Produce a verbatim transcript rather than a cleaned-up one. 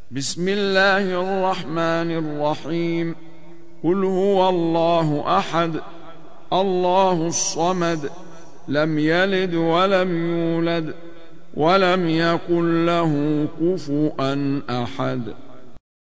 بسم الله الرحمن الرحيم. قل هو الله أحد الله الصمد لم يلد ولم يولد ولم يكن له كفوا أحد.